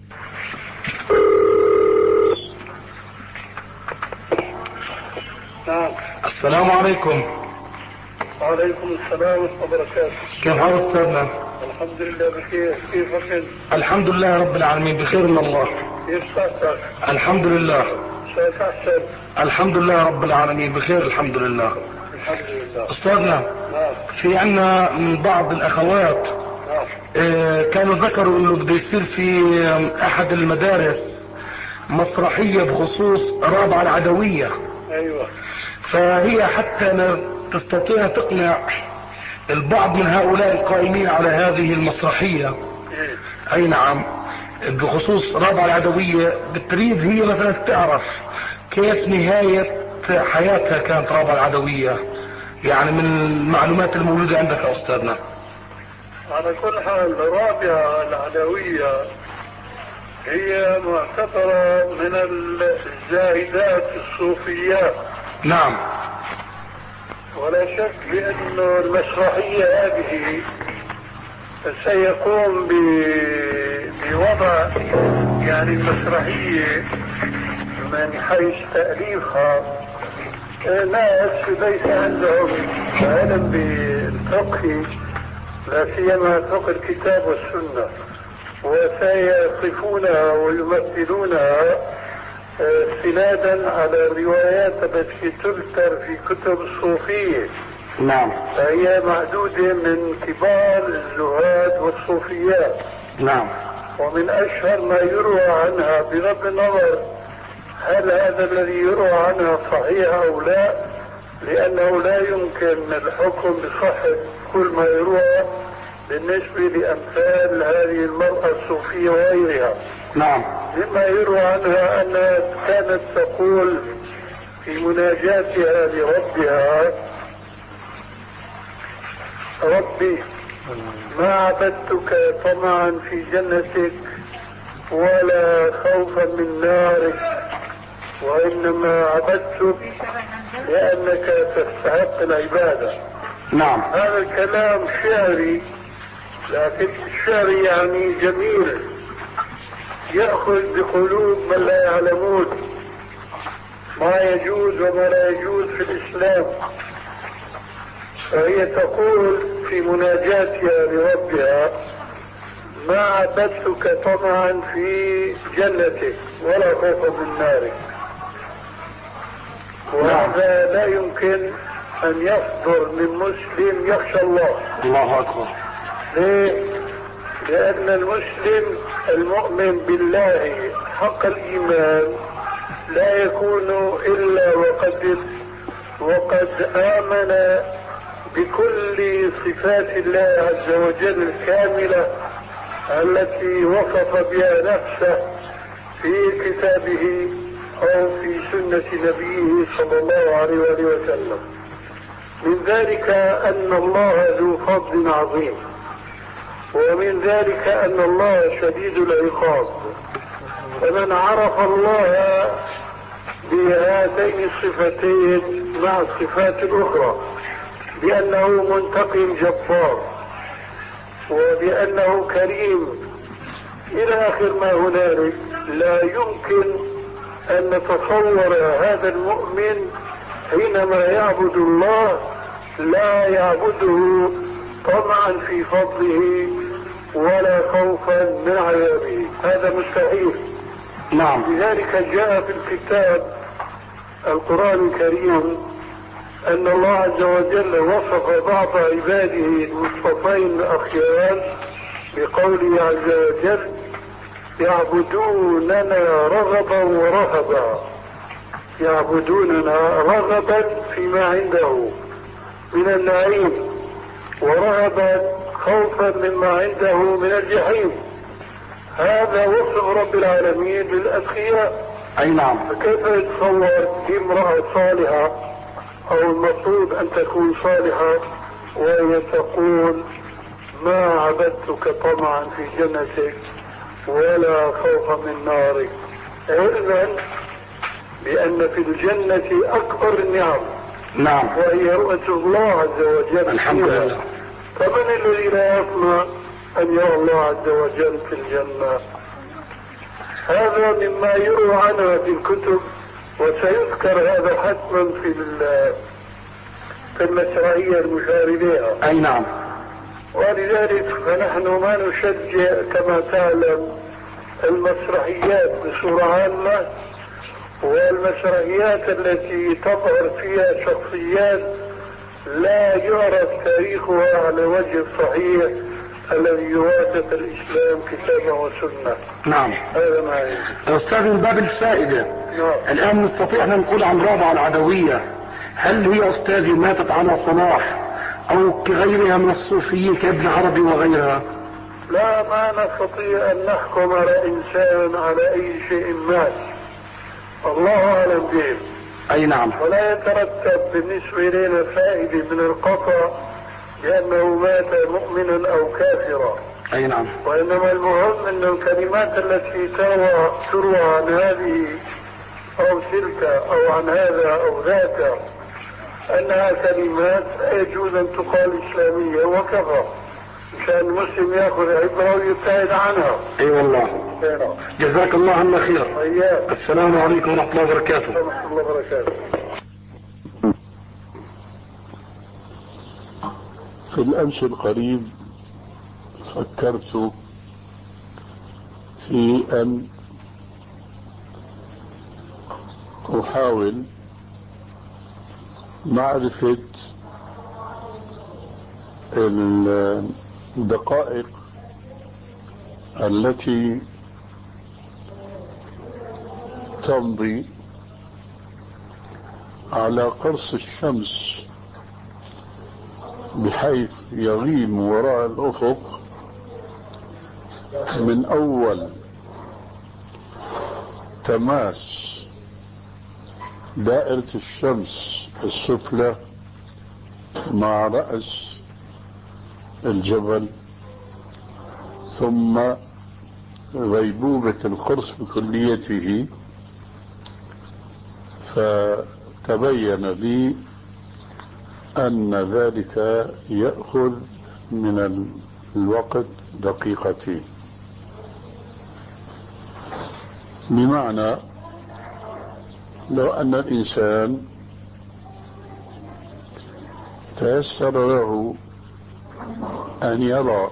نعم. السلام عليكم. وعليكم السلام ورحمة الله وبركاته. كيف حال استاذنا؟ الحمد لله بخير. كيفك انت؟ الحمد لله رب العالمين بخير من الله. كيف صحتك؟ الحمد لله. شايف احسن؟ الحمد لله رب العالمين بخير الحمد لله. الحمد لله. استاذنا، نعم. في عنا من بعض الاخوات نعم. اه كانوا ذكروا انه بده يصير في احد المدارس مسرحية بخصوص رابعة العدوية. ايوه. فهي حتى تستطيع تقنع البعض من هؤلاء القائمين على هذه المسرحية. إيه؟ اي نعم، بخصوص رابعة العدوية بتريد هي مثلا تعرف كيف نهاية حياتها كانت رابعة العدوية، يعني من المعلومات الموجودة عندك يا استاذنا. على كل حال رابعة العدوية هي معتبرة من الزاهدات الصوفيات. نعم. ولا شك بأنه المسرحية هذه سيقوم بوضع يعني المسرحية من حيث تأليفها ناس ليس عندهم علم بالفقه، لا سيما فقه الكتاب والسنة، وسيصفونها ويمثلونها استنادا على الروايات التي تذكر في كتب الصوفية. نعم. فهي معدودة من كبار الزهاد والصوفيات. نعم. ومن أشهر ما يروى عنها بغض النظر هل هذا الذي يروى عنها صحيح أو لا، لأنه لا يمكن الحكم بصحة كل ما يروى بالنسبة لأمثال هذه المرأة الصوفية وغيرها. نعم. مما يروى عنها أنها كانت تقول في مناجاتها لربها: ربي ما عبدتك طمعا في جنتك ولا خوفا من نارك، وإنما عبدتك لأنك تستحق العبادة. نعم. هذا الكلام شعري، لكن الشعر يعني جميل يأخذ بقلوب من لا يعلمون ما يجوز وما لا يجوز في الإسلام. فهي تقول في مناجاتها لربها: ما عبدتك طمعا في جنتك ولا خوفا من نارك. وهذا لا يمكن أن يصدر من مسلم يخشى الله. الله أكبر. ليه؟ لأن المسلم المؤمن بالله حق الإيمان لا يكون إلا وقد وقد آمن بكل صفات الله عز وجل الكاملة التي وصف بها نفسه في كتابه أو في سنة نبيه صلى الله عليه وآله وسلم. من ذلك أن الله ذو فضل عظيم، ومن ذلك أن الله شديد العقاب. فمن عرف الله بهاتين الصفتين مع الصفات الأخرى بأنه منتقم جبار وبأنه كريم إلى آخر ما هنالك، لا يمكن أن نتصور هذا المؤمن حينما يعبد الله لا يعبده طمعا في فضله ولا خوفا من عذابه. هذا مستحيل. نعم. لذلك جاء في الكتاب القرآن الكريم أن الله عز وجل وصف بعض عباده المصطفين الأخيار بقوله عز وجل: يعبدوننا رغبا ورهبا. يعبدوننا رغبا فيما عنده من النعيم، ورهبا خوفا مما عنده من الجحيم. هذا وصف رب العالمين للأتقياء. أي نعم. فكيف يتصور امرأة صالحة أو المفروض أن تكون صالحة وهي تقول ما عبدتك طمعا في جنتك ولا خوفا من نارك، علما بأن في الجنة أكبر النعم. نعم. وهي رؤية الله عز وجل. الحمد لله. فمن الذي لا يطمع أن يرى الله عز وجل في الجنة؟ هذا مما يروى عنها في الكتب، وسيذكر هذا حتما في في المسرحية المشار بها. أي نعم. ولذلك فنحن ما نشجع كما تعلم المسرحيات بصورة عامة، والمسرحيات التي تظهر فيها شخصيات لا يعرف تاريخها على وجه الصحيح الذي يوافق الإسلام كتابا وسنة. نعم. هذا ما هي. أستاذ من باب الفائدة. نعم. الآن نستطيع أن نقول عن رابعة العدوية هل هي أستاذي ماتت على صلاح أو كغيرها من الصوفيين كابن عربي وغيرها؟ لا، ما نستطيع أن نحكم على إنسان على أي شيء مات، الله أعلم به. أي نعم. ولا يترتب بالنسبة إلينا فائدة من القطع لأنه مات مؤمنا أو كافرا. أي نعم. وإنما المهم أن الكلمات التي تروى تروى عن هذه أو تلك أو عن هذا أو ذاك أنها كلمات يجوز أن تقال إسلامية وكفى، مشان المسلم يأخذ عبرة ويبتعد عنها. أي أيوة والله. جزاك الله عنا خير. أيام. السلام عليكم ورحمة الله وبركاته. ورحمة الله وبركاته. في الأمس القريب فكرت في أن أحاول معرفة الدقائق التي تمضي على قرص الشمس بحيث يغيب وراء الأفق من أول تماس دائرة الشمس السفلى مع رأس الجبل، ثم غيبوبة القرص بكليته، فتبين لي أن ذلك يأخذ من الوقت دقيقتين. بمعنى لو أن الإنسان تيسر له أن يرى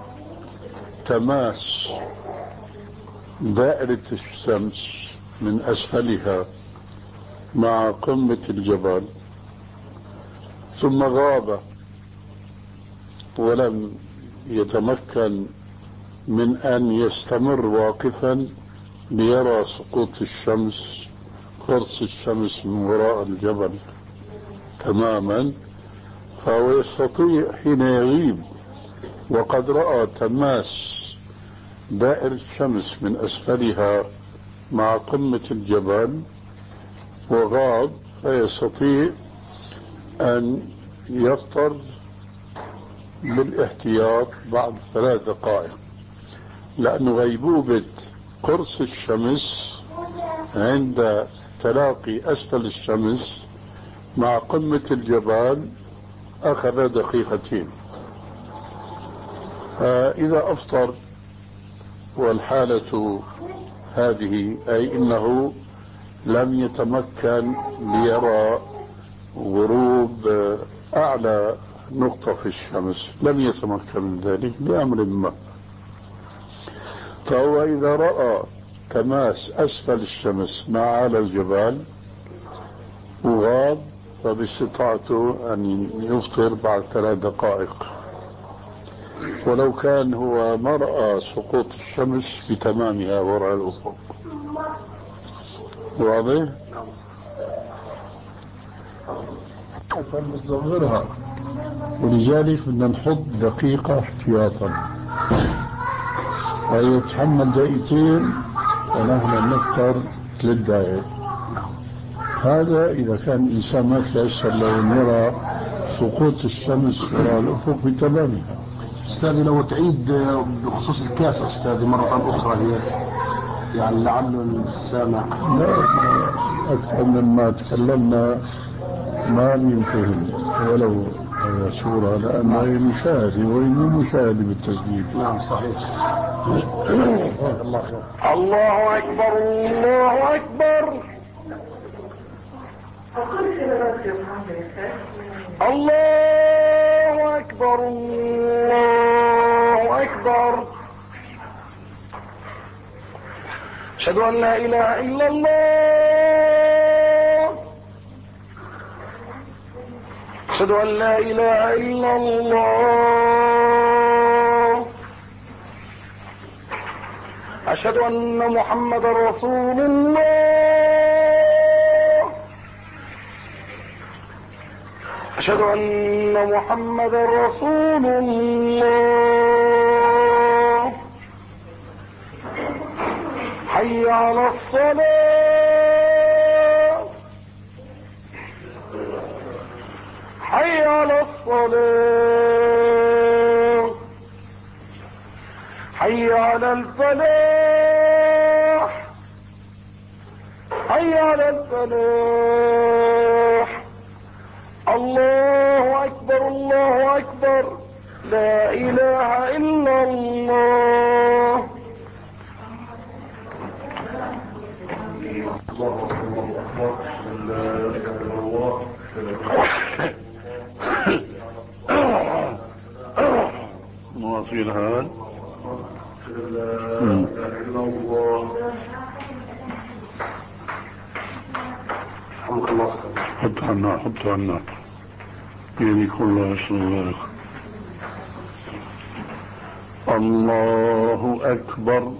تماس دائرة الشمس من أسفلها مع قمة الجبل، ثم غاب ولم يتمكن من أن يستمر واقفا ليرى سقوط الشمس، قرص الشمس من وراء الجبل تماما، فهو يستطيع حين يغيب وقد رأى تماس دائرة الشمس من أسفلها مع قمة الجبل وغاب، فيستطيع أن يفطر بالاحتياط بعد ثلاث دقائق، لأن غيبوبة قرص الشمس عند تلاقي أسفل الشمس مع قمة الجبال أخذ دقيقتين. فإذا أفطر والحالة هذه، أي إنه لم يتمكن ليرى غروب أعلى نقطة في الشمس، لم يتمكن من ذلك لأمر ما، فهو إذا رأى تماس أسفل الشمس مع أعلى الجبال وغاب، فباستطاعته أن يفطر بعد ثلاث دقائق، ولو كان هو ما رأى سقوط الشمس بتمامها وراء الأفق. واضح؟ فنصغرها، ولذلك بدنا نحط دقيقة احتياطا. ويتحمل دقيقتين ونحن نفطر ثلاث دقائق. هذا إذا كان الإنسان ما تيسر له يرى سقوط الشمس وراء الأفق بتمامها. أستاذي لو تعيد بخصوص الكاس أستاذي مرة أخرى هي يعني لعل السامع. لا أكثر مما تكلمنا ما بينفهم ولو صورة لأنها مشاهدة ومو مشاهدة بالتسجيل. نعم صحيح. الله أكبر الله أكبر الله أكبر الله أكبر. أشهد أن لا إله إلا الله أشهد أن لا إله إلا الله أشهد أن محمد رسول الله أشهد أن محمد رسول الله. حي على الصلاة حي على الصلاة حي على الفلاح حي على الفلاح. الله أكبر الله أكبر لا إله إلا الله. مواصيل هذا حط عنا حط عنا يعني كل الله. الله أكبر.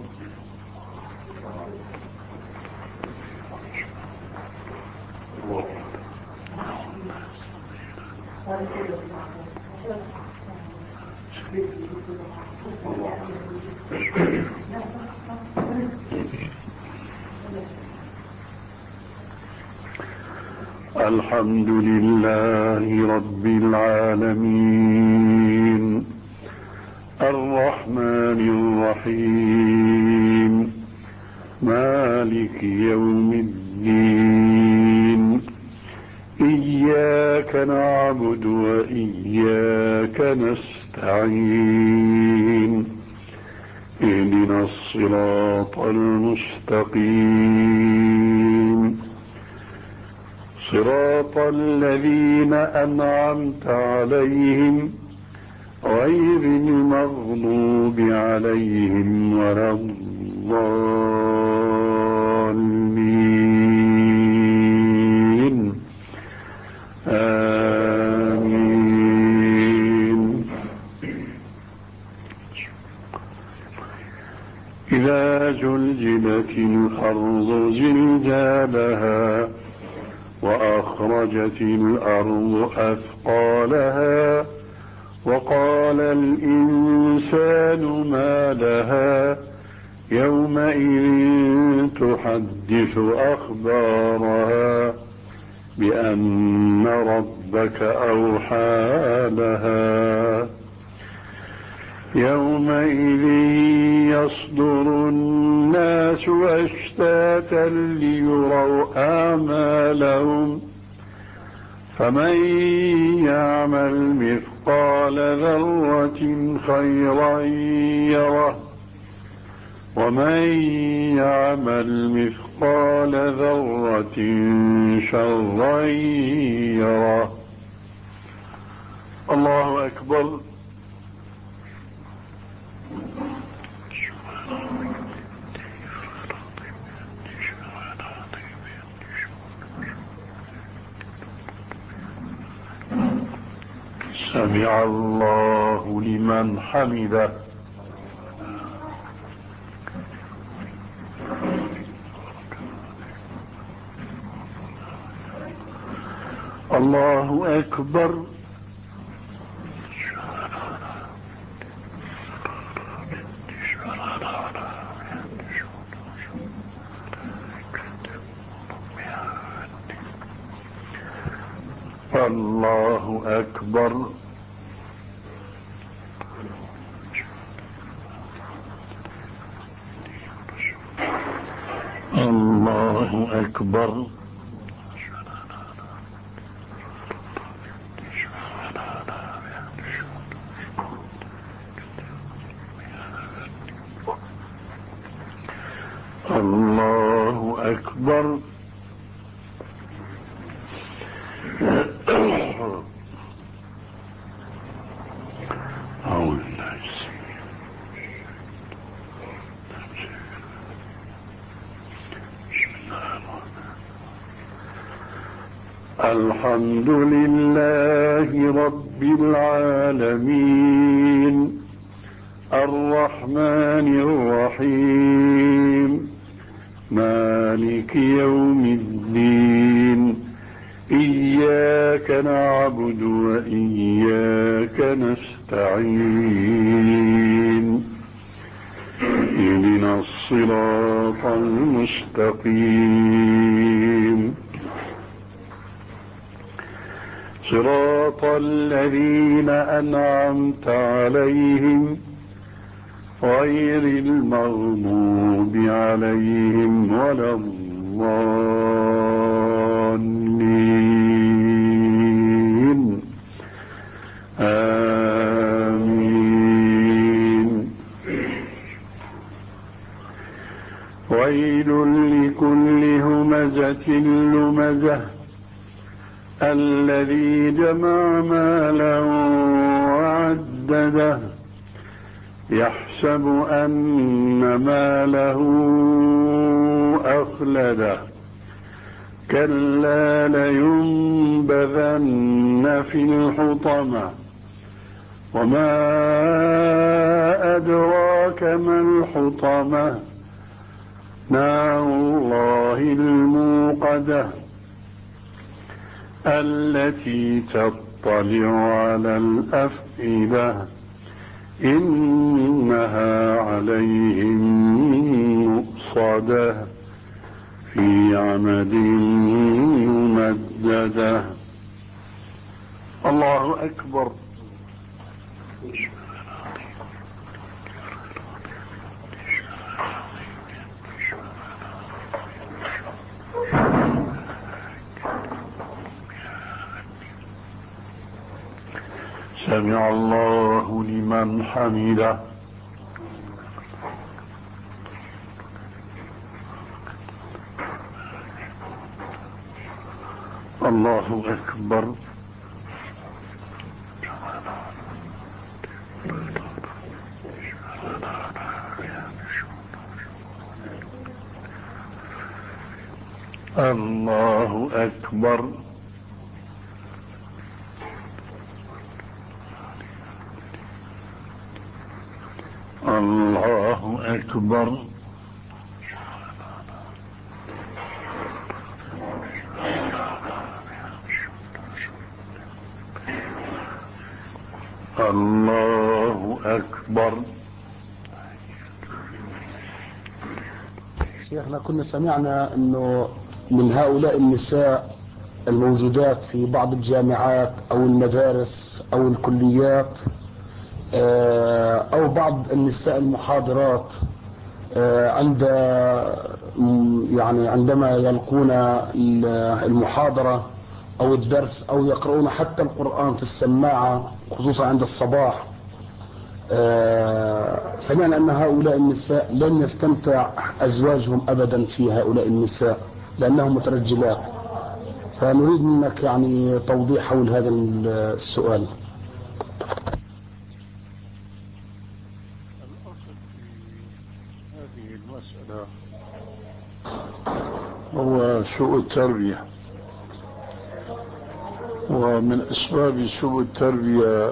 الحمد لله رب العالمين الرحمن الرحيم مالك يوم الدين إياك نعبد وإياك نستعين اهدنا الصراط المستقيم صراط الذين أنعمت عليهم غير المغضوب عليهم ولا الضالين آمين. إذا زلزلت الأرض زلزالها وأخرجت الأرض أثقالها وقال الإنسان ما لها يومئذ تحدث أخبارها بأن ربك أوحى لها يومئذ يصدر الناس أشتاتا ليروا أعمالهم فمن يعمل مثقال ذرة خيرا يره ومن يعمل مثقال ذرة شرا يره. الله أكبر. سمع الله لمن حمده. الله أكبر. الله أكبر. الله أكبر. الله أكبر. الحمد لله رب العالمين الرحمن الرحيم مالك يوم الدين إياك نعبد وإياك نستعين اهدنا الصراط المستقيم صراط الذين أنعمت عليهم غير المغضوب عليهم ولا الضالين آمين. ويل لكل همزة لمزة الذي جمع مالا وعدده يحسب أن ماله أخلده كلا لينبذن في الحطمة وما أدراك ما الحطمة نار الله الموقدة التي تطلع على الأفئدة إنها عليهم مؤصدة في عمد ممددة. الله أكبر. سمع الله لمن حمده. الله أكبر. الله أكبر. الله أكبر. الله أكبر. شيخنا كنا سمعنا أنه من هؤلاء النساء الموجودات في بعض الجامعات أو المدارس أو الكليات أو بعض النساء المحاضرات عند يعني عندما يلقون المحاضرة أو الدرس أو يقرؤون حتى القرآن في السماعة خصوصا عند الصباح، سمعنا أن هؤلاء النساء لن يستمتع أزواجهم أبدا في هؤلاء النساء لأنهم مترجلات، فنريد منك يعني توضيح حول هذا السؤال. هذه المسألة هو سوء التربية، ومن أسباب سوء التربية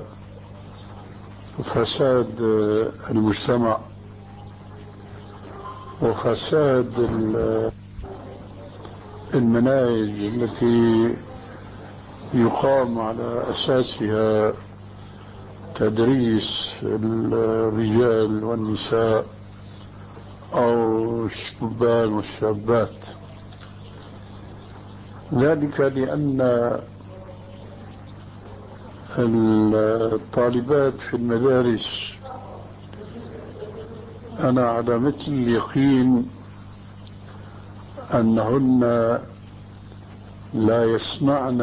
فساد المجتمع وفساد المناهج التي يقام على أساسها تدريس الرجال والنساء أو الشبان والشابات، ذلك لأن الطالبات في المدارس أنا على مثل اليقين أنهن لا يسمعن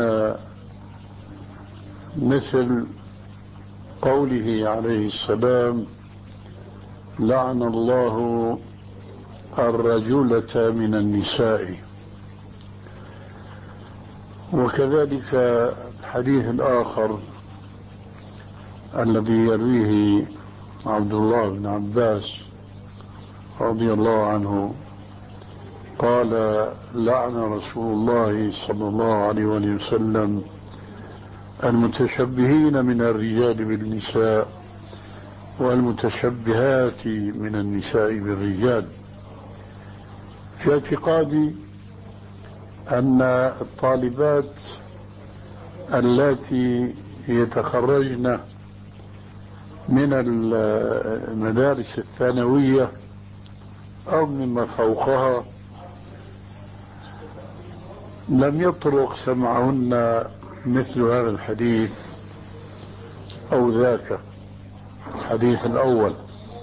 مثل قوله عليه السلام لعن الله الرجولة من النساء. وكذلك الحديث الآخر الذي يرويه عبد الله بن عباس رضي الله عنه قال لعن رسول الله صلى الله عليه وسلم المتشبهين من الرجال بالنساء والمتشبهات من النساء بالرجال. في اعتقادي أن الطالبات التي يتخرجن من المدارس الثانوية أو مما فوقها لم يطرق سمعهن مثل هذا الحديث أو ذاك الحديث الأول.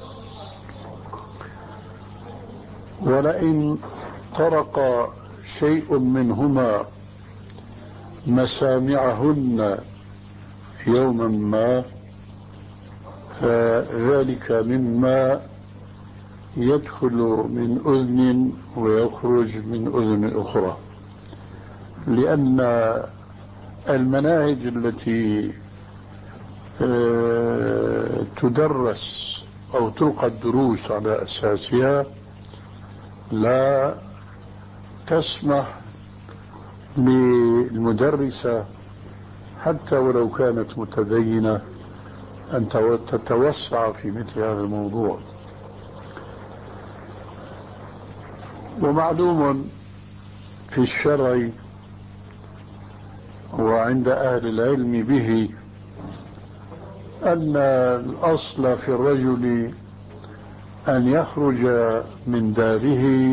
ولئن طرق شيء منهما مسامعهن يوما ما فذلك مما يدخل من أذن ويخرج من أذن أخرى، لأن المناهج التي تدرس أو تلقى الدروس على أساسها لا تسمح للمدرسة حتى ولو كانت متدينة أن تتوسع في مثل هذا الموضوع. ومعلوم في الشرع وعند أهل العلم به أن الأصل في الرجل أن يخرج من داره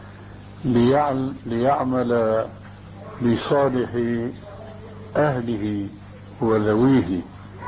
ليعمل لصالح أهله وذويه،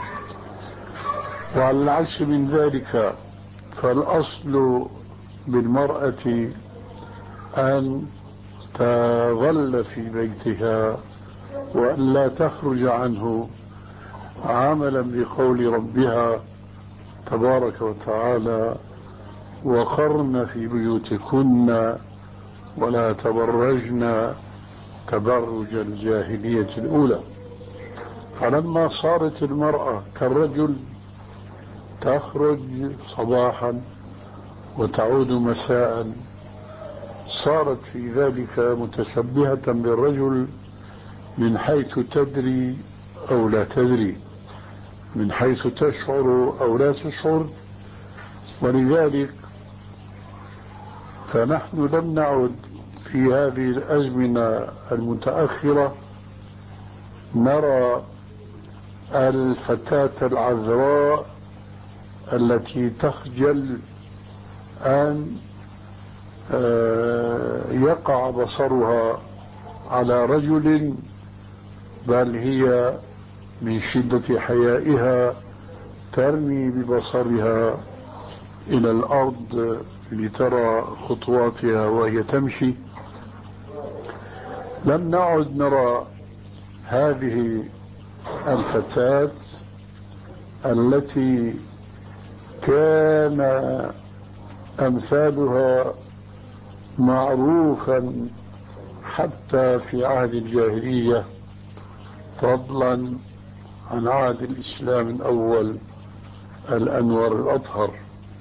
وعلى العكس من ذلك فالأصل بالمرأة أن تظل في بيتها وأن لا تخرج عنه عملا بقول ربها تبارك وتعالى وقرن في بيوتكن ولا تبرجن تبرج الجاهلية الأولى. فلما صارت المرأة كالرجل تخرج صباحا وتعود مساء صارت في ذلك متشبهة بالرجل من حيث تدري أو لا تدري، من حيث تشعر أو لا تشعر. ولذلك فنحن لم نعد في هذه الأزمنة المتأخرة نرى الفتاة العذراء التي تخجل أن يقع بصرها على رجل، بل هي من شدة حيائها ترمي ببصرها إلى الأرض لترى خطواتها وهي تمشي. لم نعد نرى هذه الفتاة التي كان أمثالها معروفا حتى في عهد الجاهلية فضلا عن عهد الإسلام الأول الأنور الأطهر.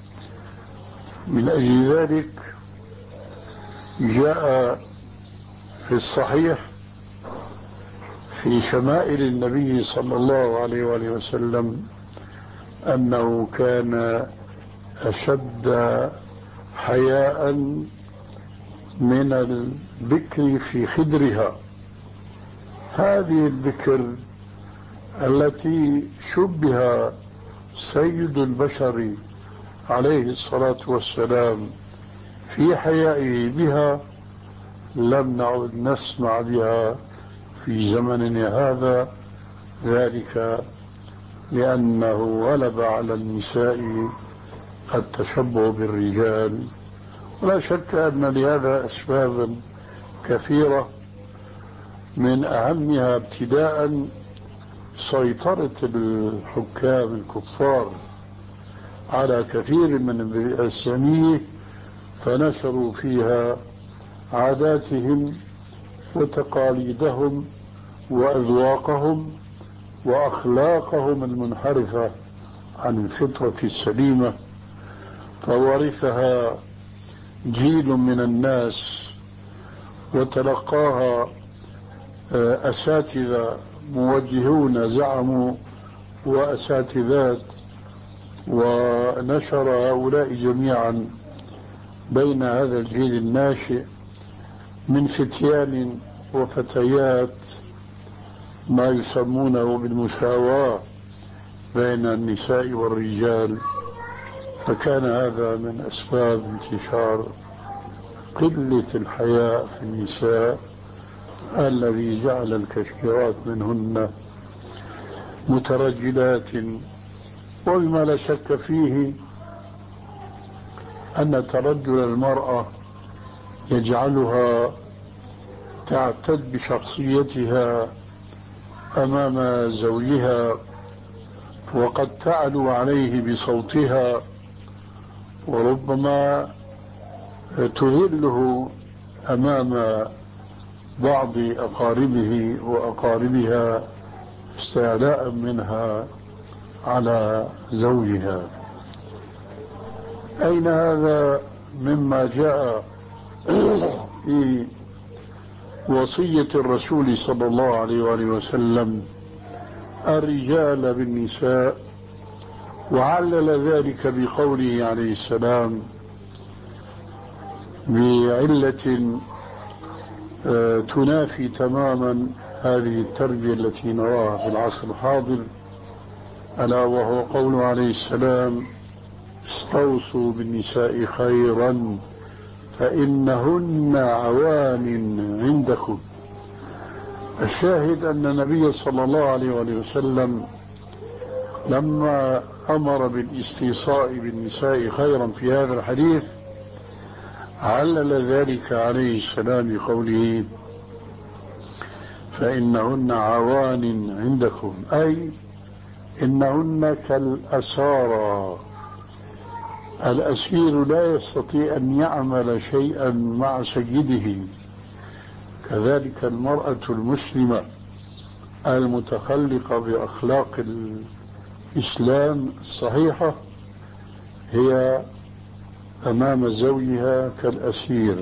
من أجل ذلك جاء في الصحيح في شمائل النبي صلى الله عليه وآله وسلم أنه كان أشد حياء من البكر في خدرها. هذه البكر التي شبه سيد البشر عليه الصلاة والسلام في حيائه بها لم نعد نسمع بها في زمننا هذا، ذلك لأنه غلب على النساء التشبه بالرجال. ولا شك أن لهذا أسبابا كثيرة، من أهمها ابتداء سيطرة الحكام الكفار على كثير من البيئة الإسلامية، فنشروا فيها عاداتهم وتقاليدهم وأذواقهم وأخلاقهم المنحرفة عن الفطرة السليمة، فورثها جيل من الناس وتلقاها أساتذة موجهون زعموا وأساتذات، ونشر هؤلاء جميعا بين هذا الجيل الناشئ من فتيان وفتيات ما يسمونه بالمساواة بين النساء والرجال. فكان هذا من أسباب انتشار قلة الحياء في النساء الذي جعل الكثيرات منهن مترجلات. وبما لا شك فيه أن ترجل المرأة يجعلها تعتد بشخصيتها أمام زوجها، وقد تعلو عليه بصوتها، وربما تذله أمام بعض أقاربه وأقاربها استعلاء منها على زوجها. أين هذا مما جاء في وصية الرسول صلى الله عليه وآله وسلم الرجال بالنساء، وعلل ذلك بقوله عليه السلام بعلة تنافي تماما هذه التربية التي نراها في العصر الحاضر، ألا وهو قوله عليه السلام استوصوا بالنساء خيرا فإنهن عوان عندكم. الشاهد أن النبي صلى الله عليه وسلم لما أمر بالاستيصاء بالنساء خيرا في هذا الحديث علل ذلك عليه السلام بقوله فإنهن عوان عندكم، أي إنهن كالأسارى. الأسير لا يستطيع أن يعمل شيئا مع سيده، كذلك المرأة المسلمة المتخلقة بأخلاق الإسلام الصحيحة هي أمام زوجها كالأسير.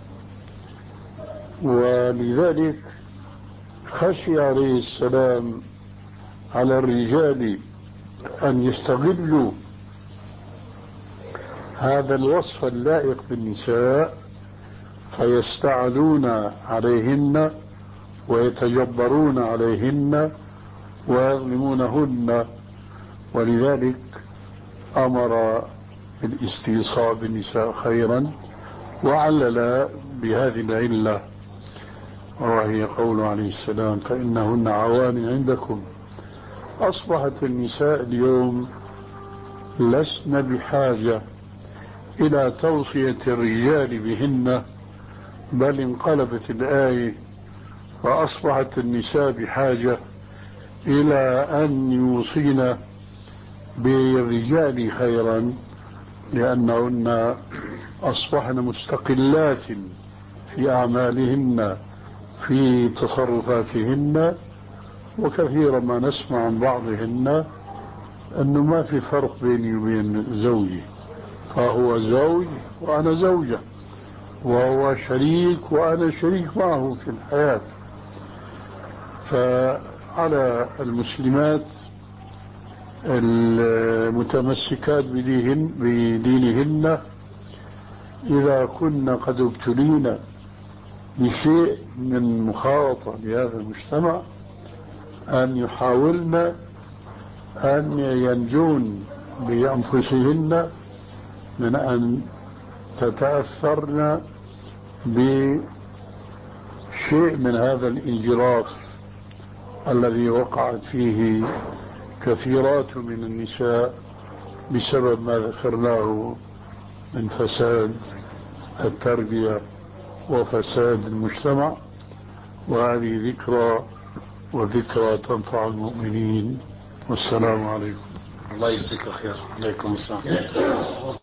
ولذلك خشي عليه السلام على الرجال أن يستغلوا هذا الوصف اللائق بالنساء فيستعلون عليهن ويتجبرون عليهن ويظلمونهن، ولذلك أمر بالاستيصاء بالنساء خيرا، وعلل بهذه العلة وهي قول عليه السلام فإنهن عوان عندكم. أصبحت النساء اليوم لسن بحاجة إلى توصية الرجال بهن، بل انقلبت الآية فأصبحت النساء بحاجة إلى أن يوصين بالرجال خيرا، لأنهن أصبحن مستقلات في أعمالهن في تصرفاتهن. وكثيرا ما نسمع عن بعضهن أنه ما في فرق بيني وبين زوجي، فهو زوج وأنا زوجة، وهو شريك وأنا شريك معه في الحياة. فعلى المسلمات المتمسكات بدينهن, بدينهن إذا كن قد ابتلين بشيء من مخالطة لهذا المجتمع أن يحاولن أن ينجون بأنفسهن من أن تتأثرن بشيء من هذا الانجراف الذي وقعت فيه كثيرات من النساء بسبب ما ذكرناه من فساد التربية وفساد المجتمع، وهذه ذكرى وذكرى تنفع المؤمنين. والسلام عليكم. الله يجزيك الخير. عليكم السلام.